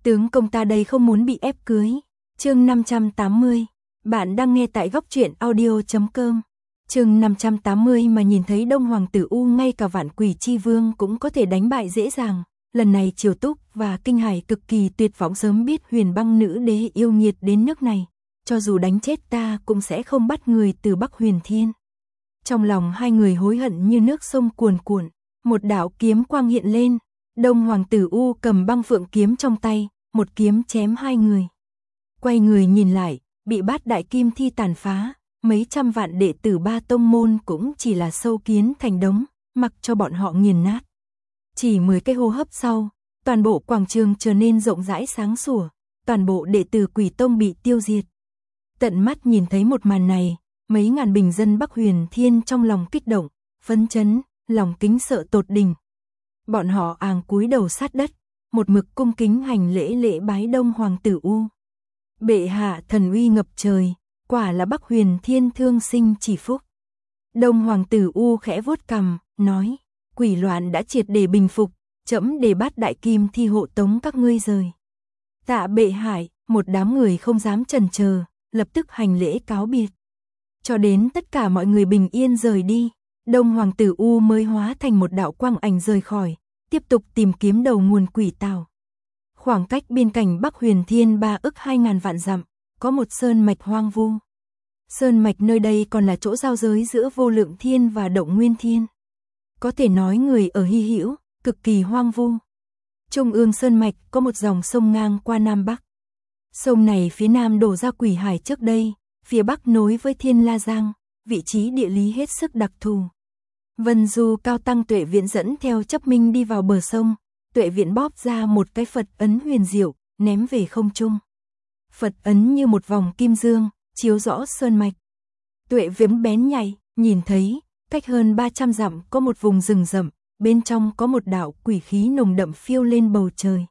Tướng công ta đây không muốn bị ép cưới. Chương 580. Bạn đang nghe tại góc truyện audio.com. Chương 580 mà nhìn thấy Đông Hoàng tử U ngay cả Vạn Quỷ Chi Vương cũng có thể đánh bại dễ dàng. Lần này Triều Túc và Kinh Hải cực kỳ tuyệt vọng, sớm biết Huyền Băng nữ đế yêu nghiệt đến nước này, cho dù đánh chết ta cũng sẽ không bắt người từ Bắc Huyền Thiên. Trong lòng hai người hối hận như nước sông cuồn cuộn, một đạo kiếm quang hiện lên, Đông Hoàng tử U cầm băng phượng kiếm trong tay, một kiếm chém hai người. Quay người nhìn lại, bị Bát Đại Kim Thi tàn phá, mấy trăm vạn đệ tử ba tông môn cũng chỉ là sâu kiến thành đống, mặc cho bọn họ nghiền nát. Chỉ 10 cái hô hấp sau, toàn bộ quảng trường trở nên rộng rãi sáng sủa, toàn bộ đệ tử Quỷ Tông bị tiêu diệt. Tận mắt nhìn thấy một màn này, mấy ngàn bình dân Bắc Huyền Thiên trong lòng kích động, phấn chấn, lòng kính sợ tột đỉnh. Bọn họ cúi đầu sát đất, một mực cung kính hành lễ bái Đông Hoàng tử U. Bệ hạ thần uy ngập trời, quả là Bắc Huyền Thiên thương sinh chỉ phúc. Đông Hoàng tử U khẽ vuốt cằm, nói, quỷ loạn đã triệt để bình phục, trẫm để Bát Đại Kim Thi hộ tống các ngươi rời. Tạ bệ hạ. Một đám người không dám chần chờ, lập tức hành lễ cáo biệt. Cho đến tất cả mọi người bình yên rời đi, Đông Hoàng tử U mới hóa thành một đạo quang ảnh rời khỏi, tiếp tục tìm kiếm đầu nguồn quỷ tào. Khoảng cách biên cảnh Bắc Huyền Thiên 3.200.000 vạn dặm, có một sơn mạch hoang vu. Sơn mạch nơi đây còn là chỗ giao giới giữa Vô Lượng Thiên và Động Nguyên Thiên. Có thể nói người ở hy hữu, cực kỳ hoang vu. Trung ương sơn mạch có một dòng sông ngang qua Nam Bắc. Sông này phía Nam đổ ra Quỷ Hải trước đây, phía Bắc nối với Thiên La Giang, vị trí địa lý hết sức đặc thù. Vân Du cao tăng Tuệ Viễn dẫn theo Chấp Minh đi vào bờ sông, Tuệ Viễn bóp ra một cái Phật ấn huyền diệu, ném về không trung. Phật ấn như một vòng kim dương, chiếu rõ sơn mạch. Tuệ Viễn bén nhạy, nhìn thấy, cách hơn 300 dặm có một vùng rừng rậm, bên trong có một đạo quỷ khí nồng đậm phiêu lên bầu trời.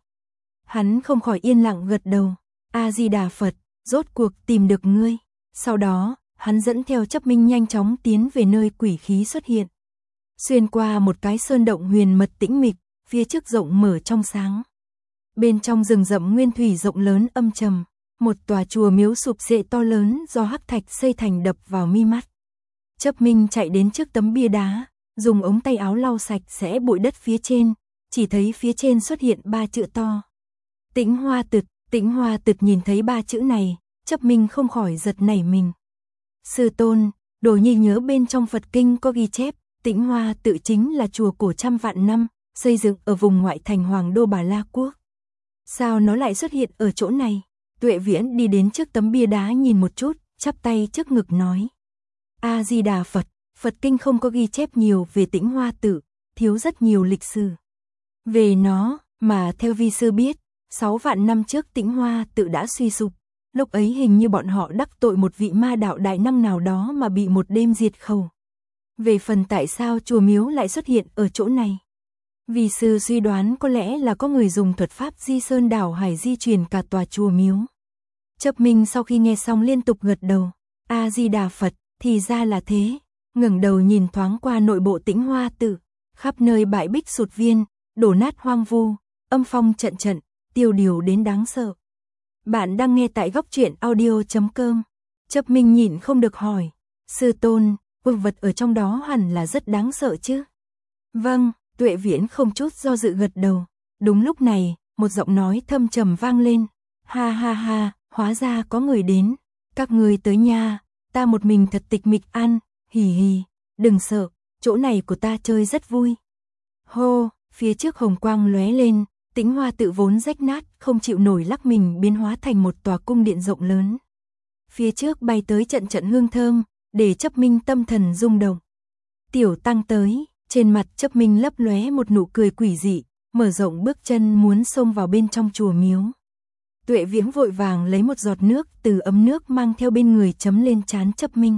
Hắn không khỏi yên lặng gật đầu, A-di-đà Phật, rốt cuộc tìm được ngươi. Sau đó, hắn dẫn theo Chấp Minh nhanh chóng tiến về nơi quỷ khí xuất hiện. Xuyên qua một cái sơn động huyền mật tĩnh mịch, phía trước rộng mở trong sáng. Bên trong rừng rậm nguyên thủy rộng lớn âm trầm, một tòa chùa miếu sụp xệ to lớn do hắc thạch xây thành đập vào mi mắt. Chấp Minh chạy đến trước tấm bia đá, dùng ống tay áo lau sạch sẽ bụi đất phía trên, chỉ thấy phía trên xuất hiện 3 chữ to. Tĩnh Hoa Tịch. Tĩnh Hoa Tịch nhìn thấy 3 chữ này, Chấp Minh không khỏi giật nảy mình. Sư tôn, Đồ Nhi nhớ bên trong Phật Kinh có ghi chép, Tĩnh Hoa Tự chính là chùa cổ trăm vạn năm, xây dựng ở vùng ngoại thành Hoàng đô Bà La Quốc. Sao nó lại xuất hiện ở chỗ này? Tuệ Viễn đi đến trước tấm bia đá nhìn một chút, chắp tay trước ngực nói. A-di-đà Phật, Phật Kinh không có ghi chép nhiều về Tĩnh Hoa Tự, thiếu rất nhiều lịch sử về nó, mà theo vi sư biết, 6 vạn năm trước Tĩnh Hoa Tự đã suy sụp. Lúc ấy hình như bọn họ đắc tội một vị ma đạo đại năng nào đó mà bị một đêm diệt khẩu. Về phần tại sao chùa miếu lại xuất hiện ở chỗ này, vì sư suy đoán có lẽ là có người dùng thuật pháp di sơn đảo hải di chuyển cả tòa chùa miếu. Chấp Minh sau khi nghe xong liên tục gật đầu, A-di-đà Phật, thì ra là thế. Ngẩng đầu nhìn thoáng qua nội bộ Tĩnh Hoa Tự, khắp nơi bãi bích sụt viên, đổ nát hoang vu, âm phong trận trận, tiêu điều đến đáng sợ. Bạn đang nghe tại góc truyện audio.com. Chấp Minh nhịn không được hỏi, sư tôn, vương vật ở trong đó hẳn là rất đáng sợ chứ? Vâng, Tuệ Viễn không chút do dự gật đầu. Đúng lúc này, một giọng nói thâm trầm vang lên. Ha ha ha, hóa ra có người đến. Các người tới nha, ta một mình thật tịch mịch ăn, hì hì, đừng sợ, chỗ này của ta chơi rất vui. Hô, phía trước hồng quang lóe lên, Tĩnh Hoa Tự vốn rách nát, không chịu nổi lắc mình biến hóa thành một tòa cung điện rộng lớn. Phía trước bay tới trận trận hương thơm, để Chấp Minh tâm thần rung động. Tiểu tăng tới, trên mặt Chấp Minh lấp lóe một nụ cười quỷ dị, mở rộng bước chân muốn xông vào bên trong chùa miếu. Tuệ Viễn vội vàng lấy một giọt nước từ ấm nước mang theo bên người chấm lên trán Chấp Minh.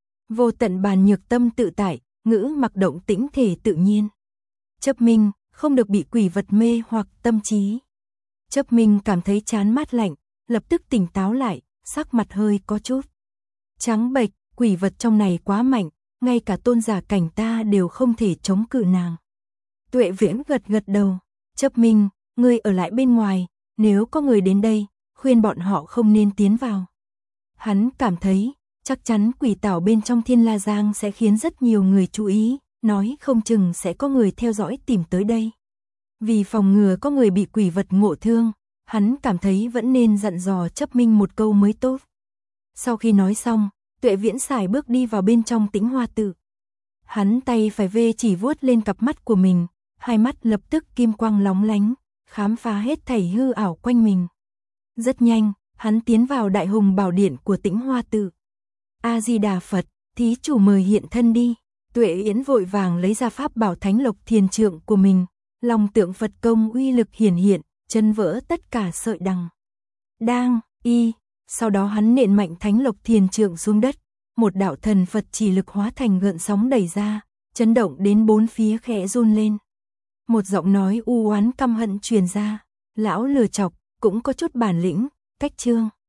Vô tận bàn nhược tâm tự tại, ngữ mặc động tĩnh thể tự nhiên. Chấp Minh không được bị quỷ vật mê hoặc tâm trí. Chấp Minh cảm thấy chán mát lạnh, lập tức tỉnh táo lại, sắc mặt hơi có chút trắng bệch, quỷ vật trong này quá mạnh, ngay cả tôn giả cảnh ta đều không thể chống cự nàng. Tuệ Viễn gật gật đầu, Chấp Minh, ngươi ở lại bên ngoài, nếu có người đến đây, khuyên bọn họ không nên tiến vào. Hắn cảm thấy, chắc chắn quỷ tảo bên trong Thiên La Giang sẽ khiến rất nhiều người chú ý, nói không chừng sẽ có người theo dõi tìm tới đây. Vì phòng ngừa có người bị quỷ vật ngộ thương, hắn cảm thấy vẫn nên dặn dò Chấp Minh một câu mới tốt. Sau khi nói xong, Tuệ Viễn sải bước đi vào bên trong Tĩnh Hoa Tự. Hắn tay phải vê chỉ vuốt lên cặp mắt của mình, hai mắt lập tức kim quang lóng lánh, khám phá hết thảy hư ảo quanh mình. Rất nhanh, hắn tiến vào Đại Hùng Bảo Điện của Tĩnh Hoa Tự. A Di Đà Phật, thí chủ mời hiện thân đi. Tuệ Yến vội vàng lấy ra pháp bảo Thánh Lộc Thiền Trượng của mình, long tượng Phật công uy lực hiển hiện, chân vỡ tất cả sợi đằng. Đang, y, sau đó hắn nện mạnh Thánh Lộc Thiền Trượng xuống đất, một đạo thần Phật chỉ lực hóa thành gợn sóng đẩy ra, chấn động đến bốn phía khẽ run lên. Một giọng nói u oán căm hận truyền ra, lão lừa chọc, cũng có chút bản lĩnh, cách trương.